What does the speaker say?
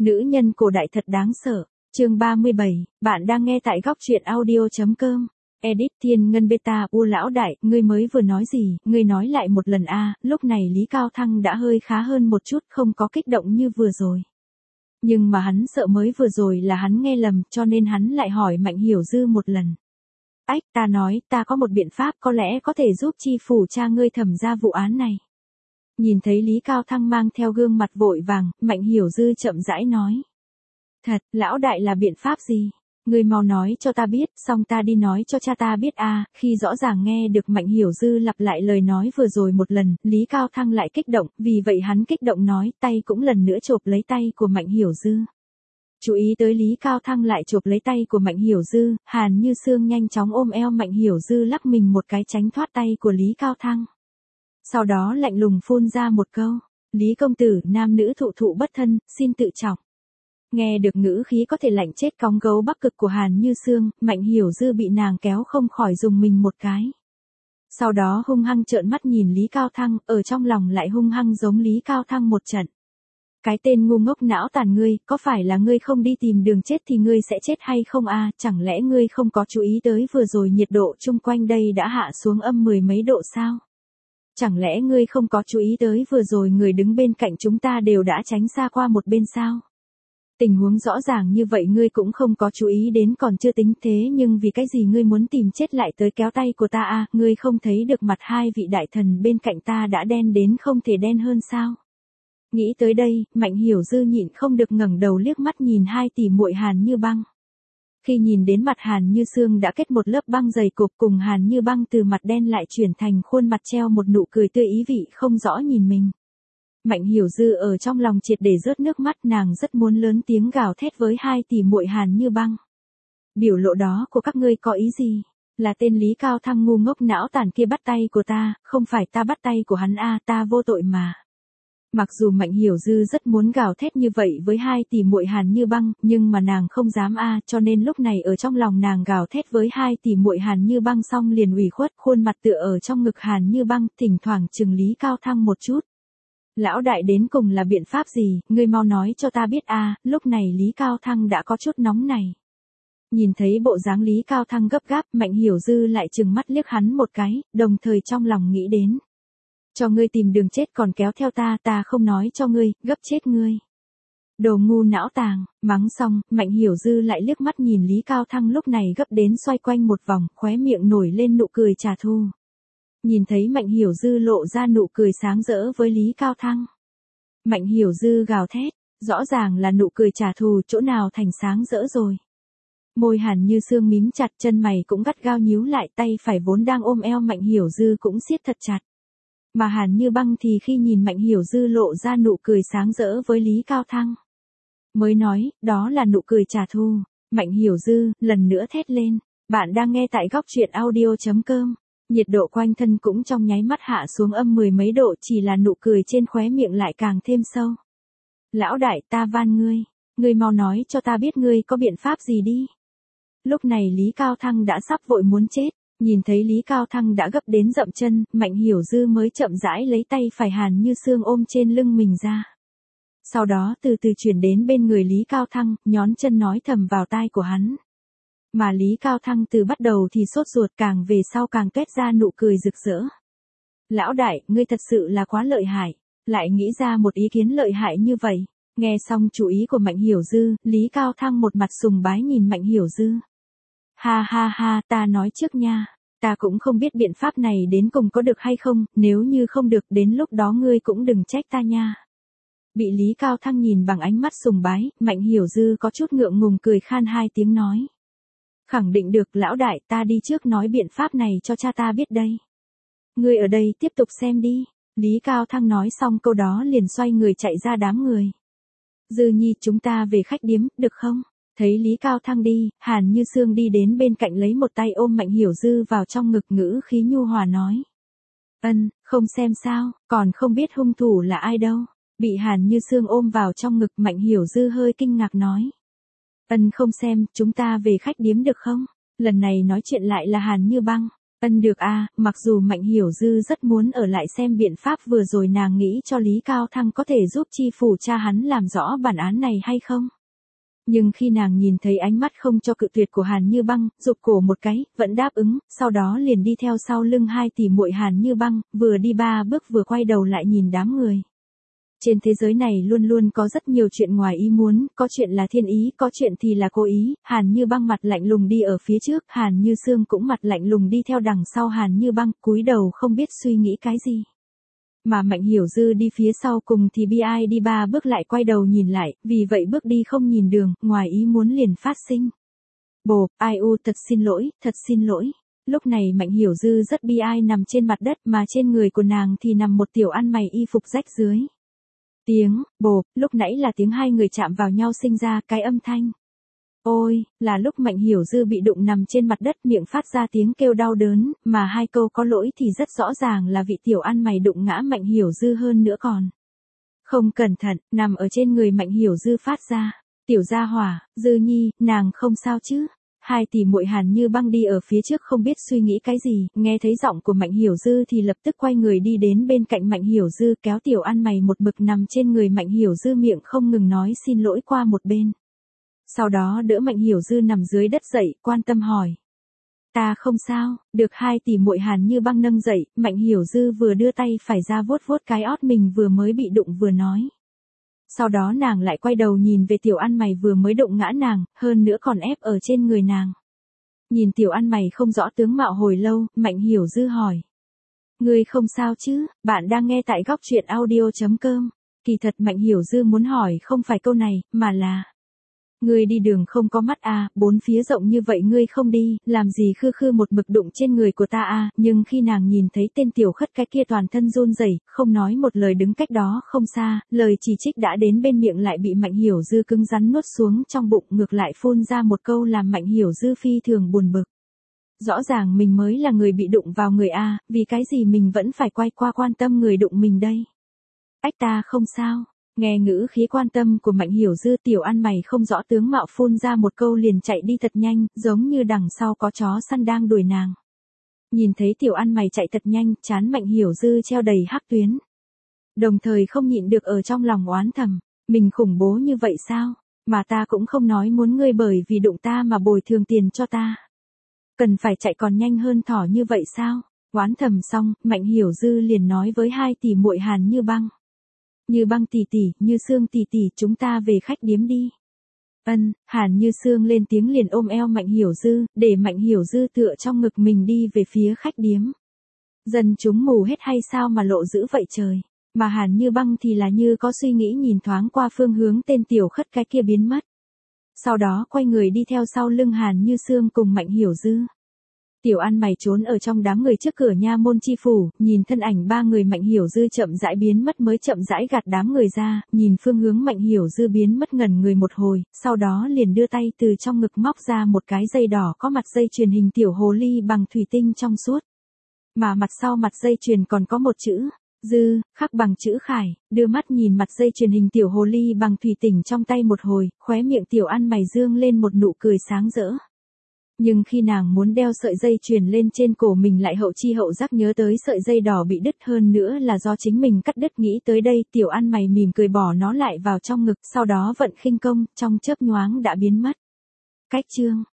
Nữ nhân cổ đại thật đáng sợ. Chương 37, bạn đang nghe tại góc truyện audio.com. Edit Thiên Ngân Beta. Lão đại, ngươi mới vừa nói gì, ngươi nói lại một lần a. Lúc này Lý Cao Thăng đã hơi khá hơn một chút, không có kích động như vừa rồi. Nhưng mà hắn sợ mới vừa rồi là hắn nghe lầm, cho nên hắn lại hỏi Mạnh Hiểu Dư một lần. Ách, ta nói, ta có một biện pháp có lẽ có thể giúp chi phủ cha ngươi thẩm ra vụ án này. Nhìn thấy Lý Cao Thăng mang theo gương mặt vội vàng, Mạnh Hiểu Dư chậm rãi nói. Thật, lão đại là biện pháp gì? Ngươi mau nói cho ta biết, xong ta đi nói cho cha ta biết a. Khi rõ ràng nghe được Mạnh Hiểu Dư lặp lại lời nói vừa rồi một lần, Lý Cao Thăng lại kích động, vì vậy hắn kích động nói, tay cũng lần nữa chộp lấy tay của Mạnh Hiểu Dư. Chú ý tới Lý Cao Thăng lại chộp lấy tay của Mạnh Hiểu Dư, Hàn Như Sương nhanh chóng ôm eo Mạnh Hiểu Dư lắc mình một cái tránh thoát tay của Lý Cao Thăng. Sau đó lạnh lùng phun ra một câu, Lý công tử, nam nữ thụ thụ bất thân, xin tự trọng. Nghe được ngữ khí có thể lạnh chết cóng gấu Bắc Cực của Hàn Như Sương, Mạnh Hiểu Dư bị nàng kéo không khỏi dùng mình một cái. Sau đó hung hăng trợn mắt nhìn Lý Cao Thăng, ở trong lòng lại hung hăng giống Lý Cao Thăng một trận. Cái tên ngu ngốc não tàn ngươi, có phải là ngươi không đi tìm đường chết thì ngươi sẽ chết hay không a? Chẳng lẽ ngươi không có chú ý tới vừa rồi nhiệt độ chung quanh đây đã hạ xuống âm 10 mấy độ sao? Chẳng lẽ ngươi không có chú ý tới vừa rồi người đứng bên cạnh chúng ta đều đã tránh xa qua một bên sao? Tình huống rõ ràng như vậy ngươi cũng không có chú ý đến còn chưa tính thế, nhưng vì cái gì ngươi muốn tìm chết lại tới kéo tay của ta a? Ngươi không thấy được mặt hai vị đại thần bên cạnh ta đã đen đến không thể đen hơn sao? Nghĩ tới đây, Mạnh Hiểu Dư nhịn không được ngẩng đầu liếc mắt nhìn hai tỷ muội Hàn Như Băng. Khi nhìn đến mặt Hàn Như Sương đã kết một lớp băng dày cục cùng Hàn Như Băng từ mặt đen lại chuyển thành khuôn mặt treo một nụ cười tươi ý vị không rõ nhìn mình. Mạnh Hiểu Dư ở trong lòng triệt để rớt nước mắt, nàng rất muốn lớn tiếng gào thét với hai tỷ muội Hàn Như Băng. Biểu lộ đó của các ngươi có ý gì? Là tên Lý Cao Thăng ngu ngốc não tàn kia bắt tay của ta, không phải ta bắt tay của hắn a, ta vô tội mà. Mặc dù Mạnh Hiểu Dư rất muốn gào thét như vậy với hai tỷ muội Hàn Như Băng, nhưng mà nàng không dám a, cho nên lúc này ở trong lòng nàng gào thét với hai tỷ muội Hàn Như Băng xong liền ủy khuất, khuôn mặt tựa ở trong ngực Hàn Như Băng, thỉnh thoảng chừng Lý Cao Thăng một chút. Lão đại đến cùng là biện pháp gì, ngươi mau nói cho ta biết a. Lúc này Lý Cao Thăng đã có chút nóng này. Nhìn thấy bộ dáng Lý Cao Thăng gấp gáp, Mạnh Hiểu Dư lại trừng mắt liếc hắn một cái, đồng thời trong lòng nghĩ đến. Cho ngươi tìm đường chết còn kéo theo ta, ta không nói cho ngươi, gấp chết ngươi. Đồ ngu não tàng, mắng xong, Mạnh Hiểu Dư lại liếc mắt nhìn Lý Cao Thăng lúc này gấp đến xoay quanh một vòng, khóe miệng nổi lên nụ cười trả thù. Nhìn thấy Mạnh Hiểu Dư lộ ra nụ cười sáng rỡ với Lý Cao Thăng. Mạnh Hiểu Dư gào thét, rõ ràng là nụ cười trả thù, chỗ nào thành sáng rỡ rồi. Môi Hàn Như Sương mím chặt, chân mày cũng gắt gao nhíu lại, tay phải vốn đang ôm eo Mạnh Hiểu Dư cũng siết thật chặt. Mà Hàn Như Băng thì khi nhìn Mạnh Hiểu Dư lộ ra nụ cười sáng rỡ với Lý Cao Thăng, mới nói, đó là nụ cười trả thù. Mạnh Hiểu Dư lần nữa thét lên, bạn đang nghe tại góc truyện audio.com. Nhiệt độ quanh thân cũng trong nháy mắt hạ xuống âm 10 mấy độ, chỉ là nụ cười trên khóe miệng lại càng thêm sâu. Lão đại, ta van ngươi mau nói cho ta biết ngươi có biện pháp gì đi. Lúc này Lý Cao Thăng đã sắp vội muốn chết, nhìn thấy Lý Cao Thăng đã gấp đến dậm chân, Mạnh Hiểu Dư mới chậm rãi lấy tay phải Hàn Như Sương ôm trên lưng mình ra. Sau đó từ từ chuyển đến bên người Lý Cao Thăng, nhón chân nói thầm vào tai của hắn. Mà Lý Cao Thăng từ bắt đầu thì sốt ruột, càng về sau càng tuét ra nụ cười rực rỡ. Lão đại, ngươi thật sự là quá lợi hại, lại nghĩ ra một ý kiến lợi hại như vậy. Nghe xong chú ý của Mạnh Hiểu Dư, Lý Cao Thăng một mặt sùng bái nhìn Mạnh Hiểu Dư. Ha ha ha, ta nói trước nha, ta cũng không biết biện pháp này đến cùng có được hay không, nếu như không được đến lúc đó ngươi cũng đừng trách ta nha. Bị Lý Cao Thăng nhìn bằng ánh mắt sùng bái, Mạnh Hiểu Dư có chút ngượng ngùng cười khan hai tiếng nói. Khẳng định được lão đại, ta đi trước nói biện pháp này cho cha ta biết đây. Ngươi ở đây tiếp tục xem đi. Lý Cao Thăng nói xong câu đó liền xoay người chạy ra đám người. Dư Nhi, chúng ta về khách điếm, được không? Thấy Lý Cao Thăng đi, Hàn Như Sương đi đến bên cạnh lấy một tay ôm Mạnh Hiểu Dư vào trong ngực, ngữ khí nhu hòa nói. Không xem sao, còn không biết hung thủ là ai đâu. Bị Hàn Như Sương ôm vào trong ngực, Mạnh Hiểu Dư hơi kinh ngạc nói. Không xem, chúng ta về khách điếm được không? Lần này nói chuyện lại là Hàn Như Băng. Được a, mặc dù Mạnh Hiểu Dư rất muốn ở lại xem biện pháp vừa rồi nàng nghĩ cho Lý Cao Thăng có thể giúp chi phủ cha hắn làm rõ bản án này hay không. Nhưng khi nàng nhìn thấy ánh mắt không cho cự tuyệt của Hàn Như Băng, rụt cổ một cái, vẫn đáp ứng, sau đó liền đi theo sau lưng hai tỷ muội Hàn Như Băng, vừa đi 3 bước vừa quay đầu lại nhìn đám người. Trên thế giới này luôn luôn có rất nhiều chuyện ngoài ý muốn, có chuyện là thiên ý, có chuyện thì là cố ý. Hàn Như Băng mặt lạnh lùng đi ở phía trước, Hàn Như Sương cũng mặt lạnh lùng đi theo đằng sau Hàn Như Băng, cúi đầu không biết suy nghĩ cái gì. Mà Mạnh Hiểu Dư đi phía sau cùng thì bi ai đi 3 bước lại quay đầu nhìn lại, vì vậy bước đi không nhìn đường, ngoài ý muốn liền phát sinh. Bồ, ai u, thật xin lỗi, thật xin lỗi. Lúc này Mạnh Hiểu Dư rất bi ai nằm trên mặt đất mà trên người của nàng thì nằm một tiểu ăn mày y phục rách dưới. Tiếng, bồ, lúc nãy là tiếng hai người chạm vào nhau sinh ra cái âm thanh. Ôi, là lúc Mạnh Hiểu Dư bị đụng nằm trên mặt đất miệng phát ra tiếng kêu đau đớn, mà hai câu có lỗi thì rất rõ ràng là vị tiểu ăn mày đụng ngã Mạnh Hiểu Dư hơn nữa còn. Không cẩn thận, nằm ở trên người Mạnh Hiểu Dư phát ra. Tiểu gia hỏa, Dư Nhi, nàng không sao chứ? Hai tỷ muội Hàn Như Băng đi ở phía trước không biết suy nghĩ cái gì, nghe thấy giọng của Mạnh Hiểu Dư thì lập tức quay người đi đến bên cạnh Mạnh Hiểu Dư kéo tiểu ăn mày một bực nằm trên người Mạnh Hiểu Dư miệng không ngừng nói xin lỗi qua một bên. Sau đó đỡ Mạnh Hiểu Dư nằm dưới đất dậy, quan tâm hỏi. Ta không sao, được hai tỷ muội Hàn Như Băng nâng dậy, Mạnh Hiểu Dư vừa đưa tay phải ra vuốt vuốt cái ót mình vừa mới bị đụng vừa nói. Sau đó nàng lại quay đầu nhìn về tiểu ăn mày vừa mới đụng ngã nàng, hơn nữa còn ép ở trên người nàng. Nhìn tiểu ăn mày không rõ tướng mạo hồi lâu, Mạnh Hiểu Dư hỏi. Ngươi không sao chứ, bạn đang nghe tại góc truyện audio.com. Kỳ thật Mạnh Hiểu Dư muốn hỏi không phải câu này, mà là. Ngươi đi đường không có mắt à, bốn phía rộng như vậy ngươi không đi, làm gì khư khư một mực đụng trên người của ta à, nhưng khi nàng nhìn thấy tên tiểu khất cái kia toàn thân run rẩy, không nói một lời đứng cách đó không xa, lời chỉ trích đã đến bên miệng lại bị Mạnh Hiểu Dư cứng rắn nuốt xuống trong bụng ngược lại phun ra một câu làm Mạnh Hiểu Dư phi thường buồn bực. Rõ ràng mình mới là người bị đụng vào người a, vì cái gì mình vẫn phải quay qua quan tâm người đụng mình đây. Ách ta không sao. Nghe ngữ khí quan tâm của Mạnh Hiểu Dư tiểu ăn mày không rõ tướng mạo phun ra một câu liền chạy đi thật nhanh, giống như đằng sau có chó săn đang đuổi nàng. Nhìn thấy tiểu ăn mày chạy thật nhanh, trán Mạnh Hiểu Dư treo đầy hắc tuyến. Đồng thời không nhịn được ở trong lòng oán thầm, mình khủng bố như vậy sao, mà ta cũng không nói muốn ngươi bởi vì đụng ta mà bồi thường tiền cho ta. Cần phải chạy còn nhanh hơn thỏ như vậy sao, oán thầm xong, Mạnh Hiểu Dư liền nói với hai tỷ muội Hàn Như Băng. Như Băng tỷ tỷ, Như Sương tỷ tỷ, chúng ta về khách điếm đi. Hàn Như Sương lên tiếng liền ôm eo Mạnh Hiểu Dư, để Mạnh Hiểu Dư tựa trong ngực mình đi về phía khách điếm. Dân chúng mù hết hay sao mà lộ dữ vậy trời, mà Hàn Như Băng thì là như có suy nghĩ nhìn thoáng qua phương hướng tên tiểu khất cái kia biến mất. Sau đó quay người đi theo sau lưng Hàn Như Sương cùng Mạnh Hiểu Dư. Tiểu ăn mày trốn ở trong đám người trước cửa nha môn chi phủ, nhìn thân ảnh ba người Mạnh Hiểu Dư chậm rãi biến mất mới chậm rãi gạt đám người ra, nhìn phương hướng Mạnh Hiểu Dư biến mất ngẩn người một hồi, sau đó liền đưa tay từ trong ngực móc ra một cái dây đỏ có mặt dây chuyền hình tiểu hồ ly bằng thủy tinh trong suốt. Mà mặt sau mặt dây chuyền còn có một chữ, Dư, khắc bằng chữ Khải, đưa mắt nhìn mặt dây chuyền hình tiểu hồ ly bằng thủy tinh trong tay một hồi, khóe miệng tiểu ăn mày dương lên một nụ cười sáng rỡ. Nhưng khi nàng muốn đeo sợi dây chuyền lên trên cổ mình lại hậu chi hậu giác nhớ tới sợi dây đỏ bị đứt hơn nữa là do chính mình cắt đứt nghĩ tới đây tiểu ăn mày mỉm cười bỏ nó lại vào trong ngực sau đó vận khinh công trong chớp nhoáng đã biến mất. Cách chương